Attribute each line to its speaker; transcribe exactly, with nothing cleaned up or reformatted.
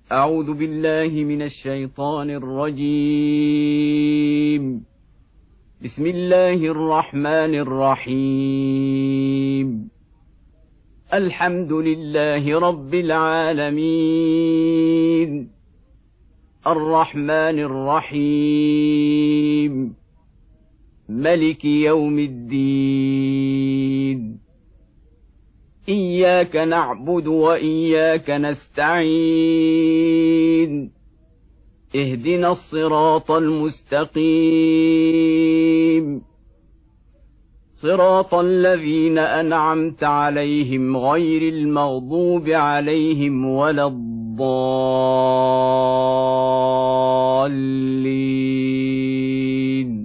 Speaker 1: أعوذ بالله من الشيطان الرجيم. بسم الله الرحمن الرحيم. الحمد لله رب العالمين، الرحمن الرحيم، ملك يوم الدين. إياك نعبد وإياك نستعين، اهدنا الصراط المستقيم، صراط الذين أنعمت عليهم غير المغضوب عليهم ولا الضالين.